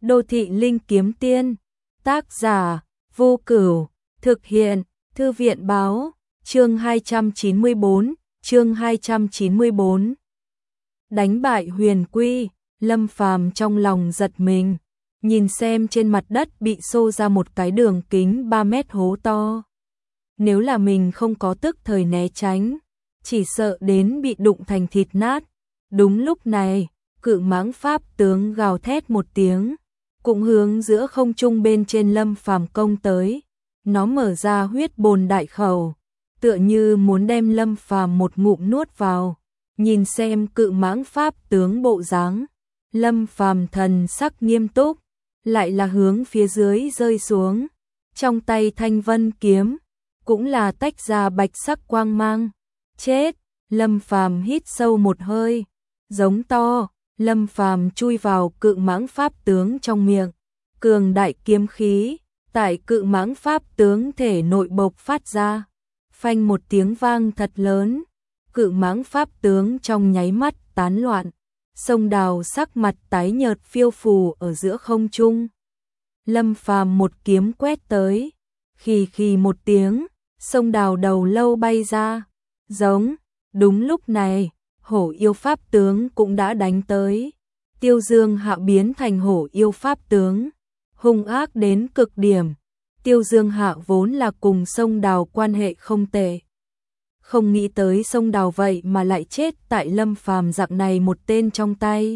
Đô thị linh kiếm tiên, tác giả Vô Cửu, thực hiện Thư viện báo, chương 294, chương 294. Đánh bại Huyền Quy, Lâm Phàm trong lòng giật mình, nhìn xem trên mặt đất bị xô ra một cái đường kính 3 mét hố to. Nếu là mình không có tức thời né tránh, chỉ sợ đến bị đụng thành thịt nát. Đúng lúc này, Cự Mãng Pháp tướng gào thét một tiếng, cũng hướng giữa không trung bên trên Lâm Phàm công tới. Nó mở ra huyết bồn đại khẩu, tựa như muốn đem Lâm Phàm một ngụm nuốt vào. Nhìn xem Cự Mãng Pháp tướng bộ dáng, Lâm Phàm thần sắc nghiêm túc, lại là hướng phía dưới rơi xuống. Trong tay Thanh Vân kiếm cũng là tách ra bạch sắc quang mang. Chết! Lâm Phàm hít sâu một hơi, giống to. Lâm Phàm chui vào Cự Mãng Pháp tướng trong miệng, cường đại kiếm khí tại Cự Mãng Pháp tướng thể nội bộc phát ra. Phanh một tiếng vang thật lớn, Cự Mãng Pháp tướng trong nháy mắt tán loạn. Sông Đào sắc mặt tái nhợt phiêu phù ở giữa không trung. Lâm Phàm một kiếm quét tới, khì khì một tiếng, Sông Đào đầu lâu bay ra, giống. Đúng lúc này, Hổ Yêu Pháp tướng cũng đã đánh tới. Tiêu Dương Hạo biến thành Hổ Yêu Pháp tướng, hung ác đến cực điểm. Tiêu Dương Hạo vốn là cùng Sông Đào quan hệ không tệ, không nghĩ tới Sông Đào vậy mà lại chết tại Lâm Phàm dạng này một tên trong tay.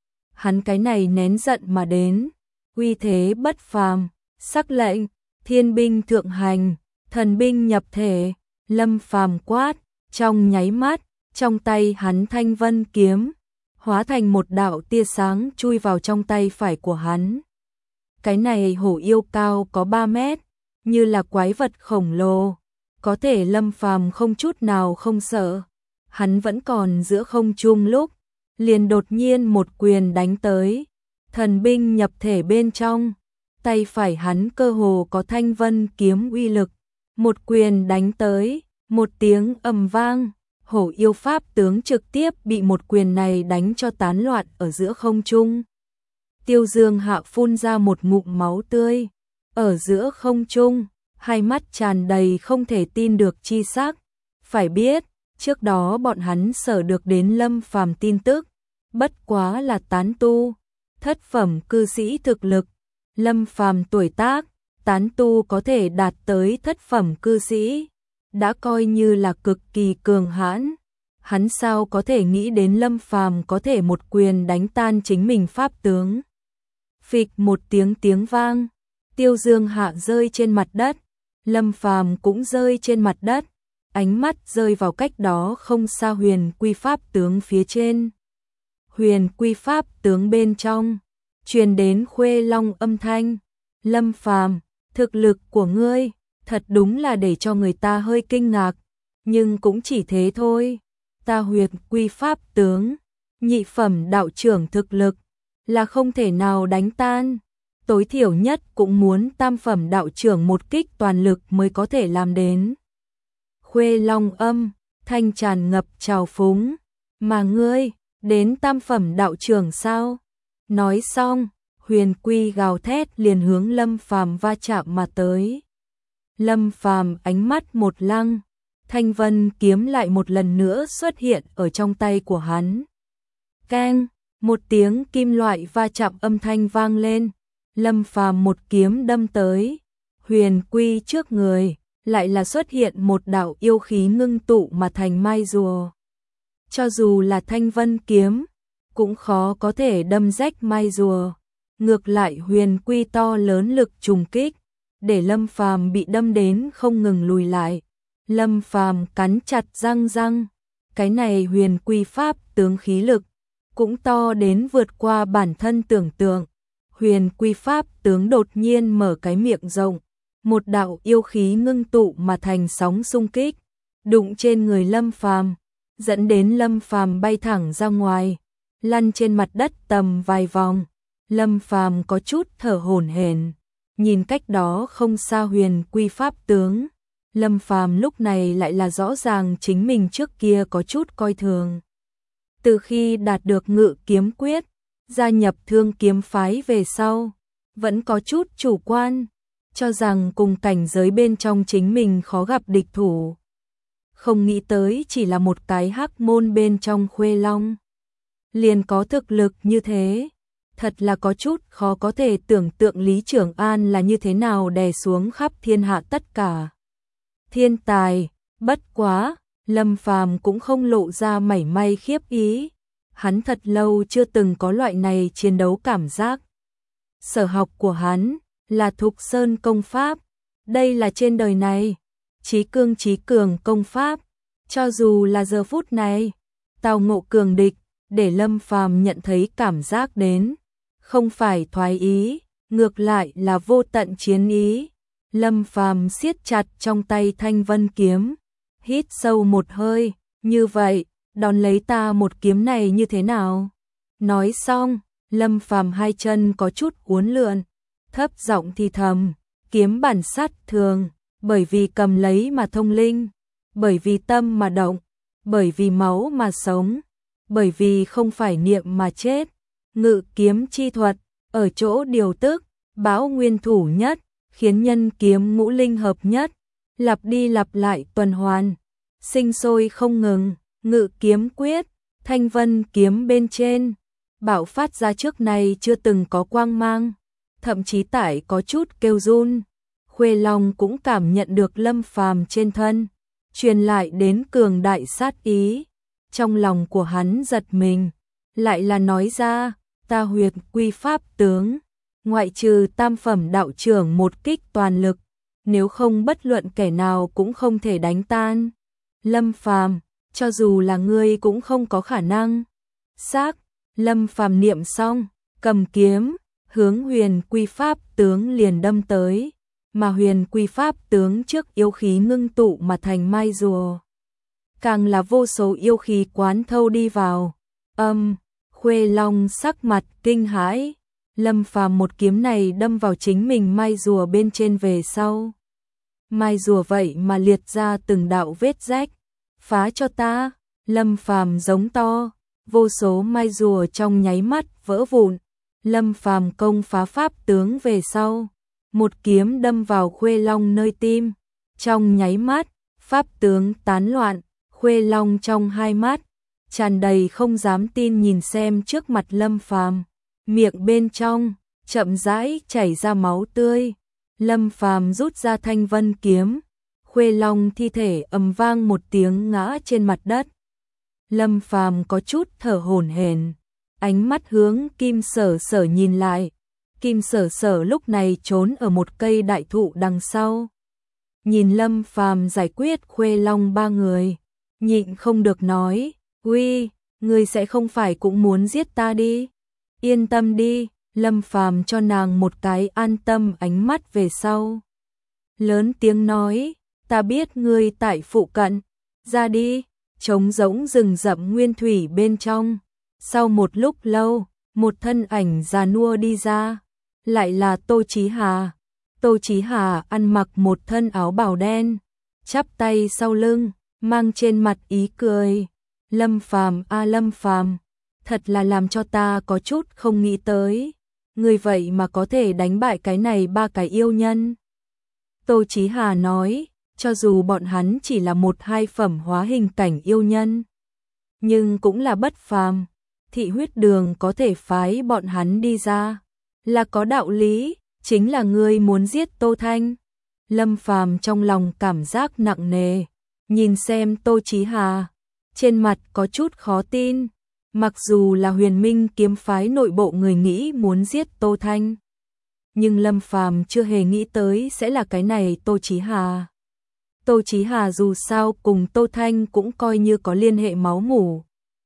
Hắn cái này nén giận mà đến, uy thế bất phàm, sắc lệnh, thiên binh thượng hành, thần binh nhập thể. Lâm Phàm quát, trong nháy mắt, trong tay hắn Thanh Vân kiếm hóa thành một đạo tia sáng chui vào trong tay phải của hắn. Cái này hổ yêu cao có 3 mét, như là quái vật khổng lồ, có thể Lâm Phàm không chút nào không sợ. Hắn vẫn còn giữa không trung lúc, liền đột nhiên một quyền đánh tới, thần binh nhập thể bên trong. Tay phải hắn cơ hồ có Thanh Vân kiếm uy lực, một quyền đánh tới, một tiếng ầm vang. Hổ Yêu Pháp tướng trực tiếp bị một quyền này đánh cho tán loạn ở giữa không trung. Tiêu Dương Hạo phun ra một ngụm máu tươi, ở giữa không trung, hai mắt tràn đầy không thể tin được chi sắc. Phải biết, trước đó bọn hắn sở được đến Lâm Phàm tin tức, bất quá là tán tu, thất phẩm cư sĩ thực lực. Lâm Phàm tuổi tác, tán tu có thể đạt tới thất phẩm cư sĩ, đã coi như là cực kỳ cường hãn. Hắn sao có thể nghĩ đến Lâm Phàm có thể một quyền đánh tan chính mình pháp tướng. Phịch một tiếng vang, Tiêu Dương Hạ rơi trên mặt đất, Lâm Phàm cũng rơi trên mặt đất, ánh mắt rơi vào cách đó không xa Huyền Quy Pháp tướng phía trên. Huyền Quy Pháp tướng bên trong truyền đến Khuê Long âm thanh, Lâm Phàm, thực lực của ngươi thật đúng là để cho người ta hơi kinh ngạc, nhưng cũng chỉ thế thôi. Ta Huyền Quy Pháp tướng, nhị phẩm đạo trưởng thực lực là không thể nào đánh tan, tối thiểu nhất cũng muốn tam phẩm đạo trưởng một kích toàn lực mới có thể làm đến. Khuê Long âm thanh tràn ngập trào phúng, mà ngươi đến tam phẩm đạo trưởng sao? Nói xong, Huyền Quy gào thét liền hướng Lâm Phàm va chạm mà tới. Lâm Phàm ánh mắt một lăng, Thanh Vân kiếm lại một lần nữa xuất hiện ở trong tay của hắn. Keng, một tiếng kim loại va chạm âm thanh vang lên, Lâm Phàm một kiếm đâm tới, Huyền Quy trước người lại là xuất hiện một đạo yêu khí ngưng tụ mà thành mai rùa. Cho dù là Thanh Vân kiếm, cũng khó có thể đâm rách mai rùa. Ngược lại Huyền Quy to lớn lực trùng kích, để Lâm Phàm bị đâm đến không ngừng lùi lại. Lâm Phàm cắn chặt răng, cái này Huyền Quy Pháp tướng khí lực cũng to đến vượt qua bản thân tưởng tượng. Huyền Quy Pháp tướng đột nhiên mở cái miệng rộng, một đạo yêu khí ngưng tụ mà thành sóng xung kích, đụng trên người Lâm Phàm, dẫn đến Lâm Phàm bay thẳng ra ngoài, lăn trên mặt đất tầm vài vòng. Lâm Phàm có chút thở hổn hển, nhìn cách đó không xa Huyền Quy Pháp tướng. Lâm Phàm lúc này lại là rõ ràng chính mình trước kia có chút coi thường. Từ khi đạt được Ngự Kiếm Quyết, gia nhập Thương kiếm phái về sau, vẫn có chút chủ quan, cho rằng cùng cảnh giới bên trong chính mình khó gặp địch thủ. Không nghĩ tới chỉ là một cái hắc môn bên trong Khuê Long, liền có thực lực như thế. Thật là có chút khó có thể tưởng tượng Lý Trường An là như thế nào đè xuống khắp thiên hạ tất cả thiên tài. Bất quá, Lâm Phàm cũng không lộ ra mảy may khiếp ý. Hắn thật lâu chưa từng có loại này chiến đấu cảm giác. Sở học của hắn là Thục Sơn công pháp, đây là trên đời này chí cường công pháp. Cho dù là giờ phút này, tao ngộ cường địch, để Lâm Phàm nhận thấy cảm giác đến không phải thoái ý, ngược lại là vô tận chiến ý. Lâm Phàm siết chặt trong tay Thanh Vân kiếm, hít sâu một hơi, như vậy, đón lấy ta một kiếm này như thế nào? Nói xong, Lâm Phàm hai chân có chút uốn lượn, thấp giọng thì thầm, kiếm bản sát thường, bởi vì cầm lấy mà thông linh, bởi vì tâm mà động, bởi vì máu mà sống, bởi vì không phải niệm mà chết. Ngự kiếm chi thuật, ở chỗ điều tức, bão nguyên thủ nhất, khiến nhân kiếm ngũ linh hợp nhất, lặp đi lặp lại tuần hoàn, sinh sôi không ngừng. Ngự kiếm quyết, Thanh Vân kiếm bên trên, bạo phát ra trước này chưa từng có quang mang, thậm chí tải có chút kêu run. Khuê Long cũng cảm nhận được Lâm Phàm trên thân truyền lại đến cường đại sát ý, trong lòng của hắn giật mình, lại là nói ra, ta Huyệt Quy pháp tướng, ngoại trừ tam phẩm đạo trưởng một kích toàn lực, nếu không bất luận kẻ nào cũng không thể đánh tan. Lâm Phàm, cho dù là ngươi cũng không có khả năng. Xác, Lâm Phàm niệm xong, cầm kiếm, hướng Huyền Quy pháp tướng liền đâm tới, mà Huyền Quy pháp tướng trước yêu khí ngưng tụ mà thành mai rùa, càng là vô số yêu khí quán thâu đi vào. Khuê Long sắc mặt kinh hãi, Lâm Phàm một kiếm này đâm vào chính mình mai rùa bên trên về sau. Mai rùa vậy mà liệt ra từng đạo vết rách, phá cho ta. Lâm Phàm giống to, vô số mai rùa trong nháy mắt vỡ vụn. Lâm Phàm công phá pháp tướng về sau, một kiếm đâm vào Khuê Long nơi tim, trong nháy mắt, pháp tướng tán loạn. Khuê Long trong hai mắt tràn đầy không dám tin nhìn xem trước mặt Lâm Phàm, miệng bên trong chậm rãi chảy ra máu tươi. Lâm Phàm rút ra Thanh Vân kiếm, Khuê Long thi thể ầm vang một tiếng ngã trên mặt đất. Lâm Phàm có chút thở hổn hển, ánh mắt hướng Kim Sở Sở nhìn lại. Kim Sở Sở lúc này trốn ở một cây đại thụ đằng sau, nhìn Lâm Phàm giải quyết Khuê Long ba người, nhịn không được nói, "Uy, ngươi sẽ không phải cũng muốn giết ta đi? Yên tâm đi." Lâm Phàm cho nàng một cái an tâm ánh mắt về sau, lớn tiếng nói, "Ta biết ngươi tại phụ cận, ra đi." Trống rỗng rừng rậm nguyên thủy bên trong, sau một lúc lâu, một thân ảnh già nua đi ra, lại là Tô Chí Hà. Tô Chí Hà ăn mặc một thân áo bào đen, chắp tay sau lưng, mang trên mặt ý cười. "Lâm Phàm a Lâm Phàm, thật là làm cho ta có chút không nghĩ tới, người vậy mà có thể đánh bại cái này ba cái yêu nhân." Tô Chí Hà nói, cho dù bọn hắn chỉ là một hai phẩm hóa hình cảnh yêu nhân, nhưng cũng là bất phàm. Thị huyết đường có thể phái bọn hắn đi ra, là có đạo lý, chính là ngươi muốn giết Tô Thanh. Lâm Phàm trong lòng cảm giác nặng nề, nhìn xem Tô Chí Hà, trên mặt có chút khó tin. Mặc dù là Huyền Minh kiếm phái nội bộ người nghĩ muốn giết Tô Thanh, nhưng Lâm Phàm chưa hề nghĩ tới sẽ là cái này Tô Chí Hà. Tô Chí Hà dù sao cùng Tô Thanh cũng coi như có liên hệ máu mủ,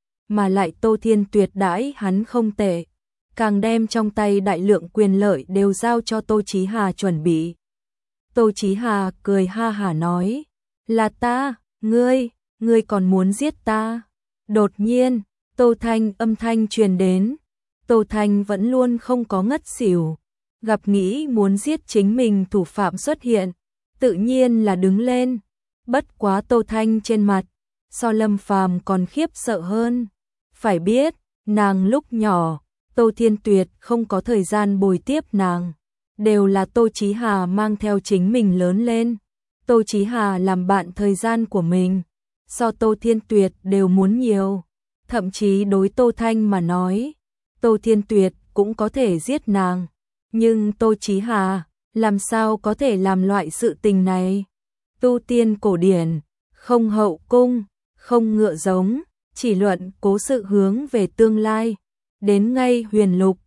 mà lại Tô Thiên tuyệt đãi hắn không tệ, càng đem trong tay đại lượng quyền lợi đều giao cho Tô Chí Hà chuẩn bị. Tô Chí Hà cười ha hả nói, "Là ta, ngươi còn muốn giết ta?" Đột nhiên, Tô Thanh âm thanh truyền đến. Tô Thanh vẫn luôn không có ngất xỉu, gặp nghĩ muốn giết chính mình thủ phạm xuất hiện, tự nhiên là đứng lên. Bất quá Tô Thanh trên mặt so Lâm Phàm còn khiếp sợ hơn. Phải biết, nàng lúc nhỏ Tô Thiên Tuyệt không có thời gian bồi tiếp nàng, đều là Tô Chí Hà mang theo chính mình lớn lên. Tô Chí Hà làm bạn thời gian của mình, so Tô Thiên Tuyệt đều muốn nhiều, thậm chí đối Tô Thanh mà nói, Tô Thiên Tuyệt cũng có thể giết nàng, nhưng Tô Chí Hà làm sao có thể làm loại sự tình này? Tu tiên cổ điển, không hậu cung, không ngựa giống, chỉ luận cố sự hướng về tương lai, đến ngay huyền lục,